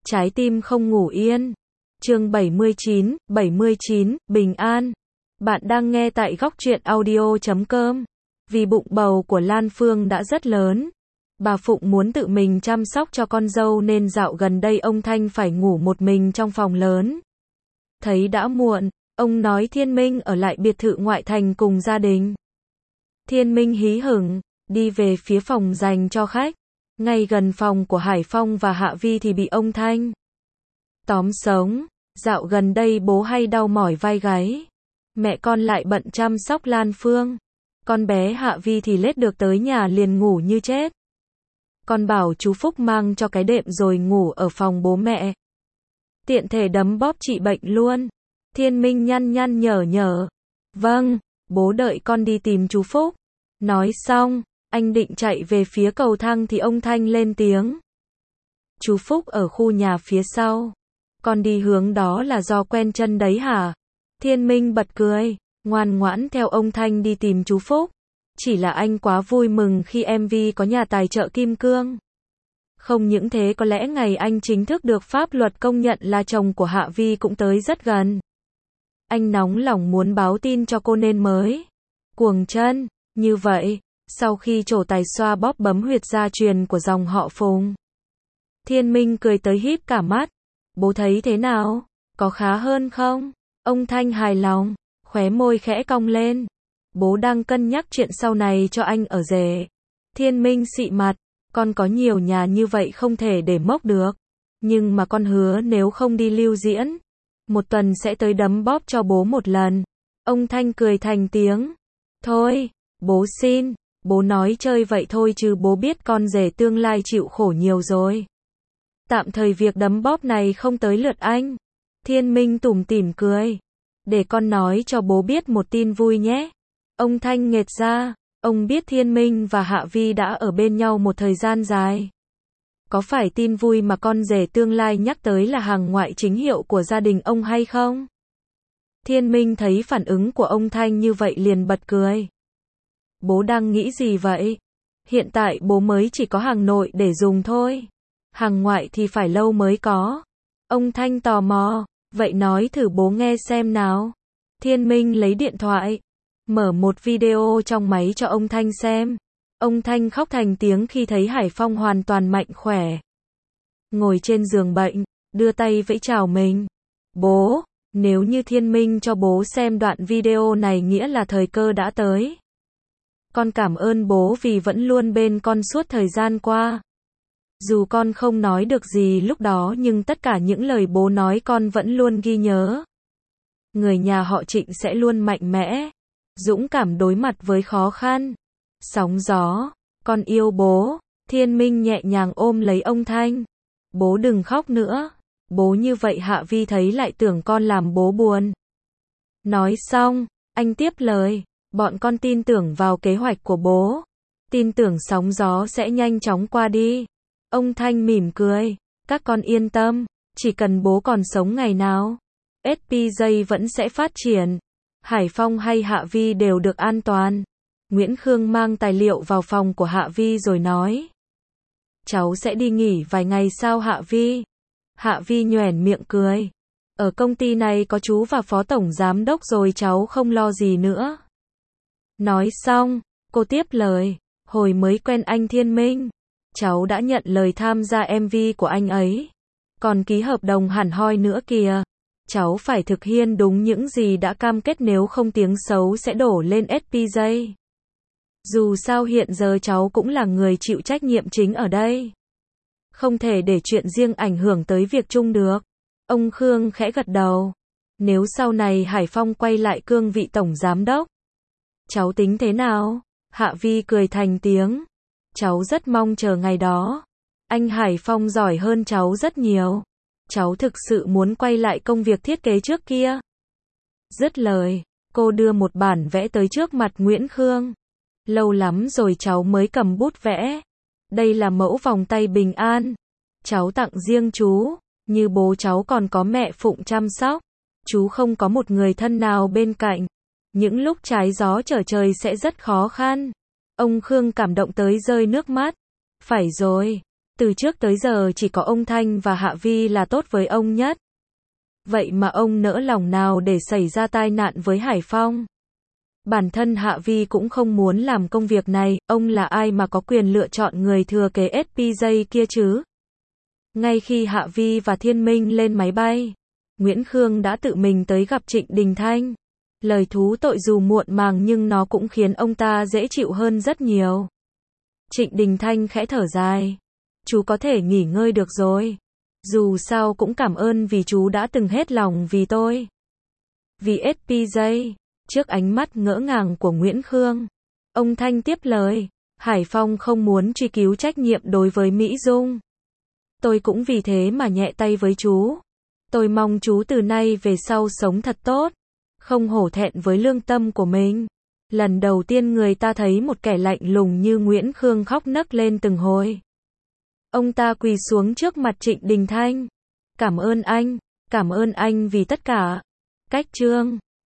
Trái tim không ngủ yên. Chương 79, Bình An. Bạn đang nghe tại góc truyện audio.com. Vì bụng bầu của Lan Phương đã rất lớn, bà Phụng muốn tự mình chăm sóc cho con dâu nên dạo gần đây ông Thanh phải ngủ một mình trong phòng lớn. Thấy đã muộn, ông nói Thiên Minh ở lại biệt thự ngoại thành cùng gia đình. Thiên Minh hí hửng, đi về phía phòng dành cho khách. Ngay gần phòng của Hải Phong và Hạ Vi thì bị ông Thanh tóm sống. Dạo gần đây bố hay đau mỏi vai gáy, mẹ con lại bận chăm sóc Lan Phương. Con bé Hạ Vi thì lết được tới nhà liền ngủ như chết. Con bảo chú Phúc mang cho cái đệm rồi ngủ ở phòng bố mẹ. Tiện thể đấm bóp trị bệnh luôn. Thiên Minh nhăn nhăn nhở. Vâng, bố đợi con đi tìm chú Phúc. Nói xong, anh định chạy về phía cầu thang thì ông Thanh lên tiếng. Chú Phúc ở khu nhà phía sau. Con đi hướng đó là do quen chân đấy hả? Thiên Minh bật cười, ngoan ngoãn theo ông Thanh đi tìm chú Phúc. Chỉ là anh quá vui mừng khi MV có nhà tài trợ kim cương. Không những thế, có lẽ ngày anh chính thức được pháp luật công nhận là chồng của Hạ Vi cũng tới rất gần. Anh nóng lòng muốn báo tin cho cô nên mới cuồng chân như vậy. Sau khi trổ tài xoa bóp bấm huyệt gia truyền của dòng họ Phùng, Thiên Minh cười tới híp cả mắt. Bố thấy thế nào? Có khá hơn không? Ông Thanh hài lòng, khóe môi khẽ cong lên. Bố đang cân nhắc chuyện sau này cho anh ở rể. Thiên Minh xị mặt, con có nhiều nhà như vậy không thể để mốc được. Nhưng mà con hứa nếu không đi lưu diễn, một tuần sẽ tới đấm bóp cho bố một lần. Ông Thanh cười thành tiếng. Thôi, bố xin. Bố nói chơi vậy thôi chứ bố biết con rể tương lai chịu khổ nhiều rồi. Tạm thời việc đấm bóp này không tới lượt anh. Thiên Minh tủm tỉm cười. Để con nói cho bố biết một tin vui nhé. Ông Thanh nghệt ra. Ông biết Thiên Minh và Hạ Vi đã ở bên nhau một thời gian dài. Có phải tin vui mà con rể tương lai nhắc tới là hàng ngoại chính hiệu của gia đình ông hay không? Thiên Minh thấy phản ứng của ông Thanh như vậy liền bật cười. Bố đang nghĩ gì vậy? Hiện tại bố mới chỉ có hàng nội để dùng thôi. Hàng ngoại thì phải lâu mới có. Ông Thanh tò mò. Vậy nói thử bố nghe xem nào. Thiên Minh lấy điện thoại, mở một video trong máy cho ông Thanh xem. Ông Thanh khóc thành tiếng khi thấy Hải Phong hoàn toàn mạnh khỏe, ngồi trên giường bệnh, đưa tay vẫy chào mình. Bố, nếu như Thiên Minh cho bố xem đoạn video này nghĩa là thời cơ đã tới. Con cảm ơn bố vì vẫn luôn bên con suốt thời gian qua. Dù con không nói được gì lúc đó nhưng tất cả những lời bố nói con vẫn luôn ghi nhớ. Người nhà họ Trịnh sẽ luôn mạnh mẽ, dũng cảm đối mặt với khó khăn, sóng gió. Con yêu bố. Thiên Minh nhẹ nhàng ôm lấy ông Thanh. Bố đừng khóc nữa. Bố như vậy Hạ Vi thấy lại tưởng con làm bố buồn. Nói xong, anh tiếp lời. Bọn con tin tưởng vào kế hoạch của bố. Tin tưởng sóng gió sẽ nhanh chóng qua đi. Ông Thanh mỉm cười. Các con yên tâm. Chỉ cần bố còn sống ngày nào, SPJ vẫn sẽ phát triển. Hải Phong hay Hạ Vi đều được an toàn. Nguyễn Khương mang tài liệu vào phòng của Hạ Vi rồi nói. Cháu sẽ đi nghỉ vài ngày sao Hạ Vi? Hạ Vi nhoẻn miệng cười. Ở công ty này có chú và phó tổng giám đốc rồi cháu không lo gì nữa. Nói xong, cô tiếp lời. Hồi mới quen anh Thiên Minh, cháu đã nhận lời tham gia MV của anh ấy. Còn ký hợp đồng hẳn hoi nữa kìa. Cháu phải thực hiện đúng những gì đã cam kết nếu không tiếng xấu sẽ đổ lên SPJ. Dù sao hiện giờ cháu cũng là người chịu trách nhiệm chính ở đây. Không thể để chuyện riêng ảnh hưởng tới việc chung được. Ông Khương khẽ gật đầu. Nếu sau này Hải Phong quay lại cương vị tổng giám đốc, cháu tính thế nào? Hạ Vi cười thành tiếng. Cháu rất mong chờ ngày đó. Anh Hải Phong giỏi hơn cháu rất nhiều. Cháu thực sự muốn quay lại công việc thiết kế trước kia. Dứt lời, cô đưa một bản vẽ tới trước mặt Nguyễn Khương. Lâu lắm rồi cháu mới cầm bút vẽ. Đây là mẫu vòng tay bình an. Cháu tặng riêng chú. Như bố cháu còn có mẹ Phụng chăm sóc. Chú không có một người thân nào bên cạnh. Những lúc trái gió trở trời sẽ rất khó khăn. Ông Khương cảm động tới rơi nước mắt. Phải rồi. Từ trước tới giờ chỉ có ông Thanh và Hạ Vi là tốt với ông nhất. Vậy mà ông nỡ lòng nào để xảy ra tai nạn với Hải Phong. Bản thân Hạ Vi cũng không muốn làm công việc này, ông là ai mà có quyền lựa chọn người thừa kế SPJ kia chứ? Ngay khi Hạ Vi và Thiên Minh lên máy bay, Nguyễn Khương đã tự mình tới gặp Trịnh Đình Thanh. Lời thú tội dù muộn màng nhưng nó cũng khiến ông ta dễ chịu hơn rất nhiều. Trịnh Đình Thanh khẽ thở dài. Chú có thể nghỉ ngơi được rồi. Dù sao cũng cảm ơn vì chú đã từng hết lòng vì tôi. Vì SPJ. Trước ánh mắt ngỡ ngàng của Nguyễn Khương, ông Thanh tiếp lời. Hải Phong không muốn truy cứu trách nhiệm đối với Mỹ Dung. Tôi cũng vì thế mà nhẹ tay với chú. Tôi mong chú từ nay về sau sống thật tốt, không hổ thẹn với lương tâm của mình. Lần đầu tiên người ta thấy một kẻ lạnh lùng như Nguyễn Khương khóc nấc lên từng hồi. Ông ta quỳ xuống trước mặt Trịnh Đình Thanh. Cảm ơn anh vì tất cả. Cách chương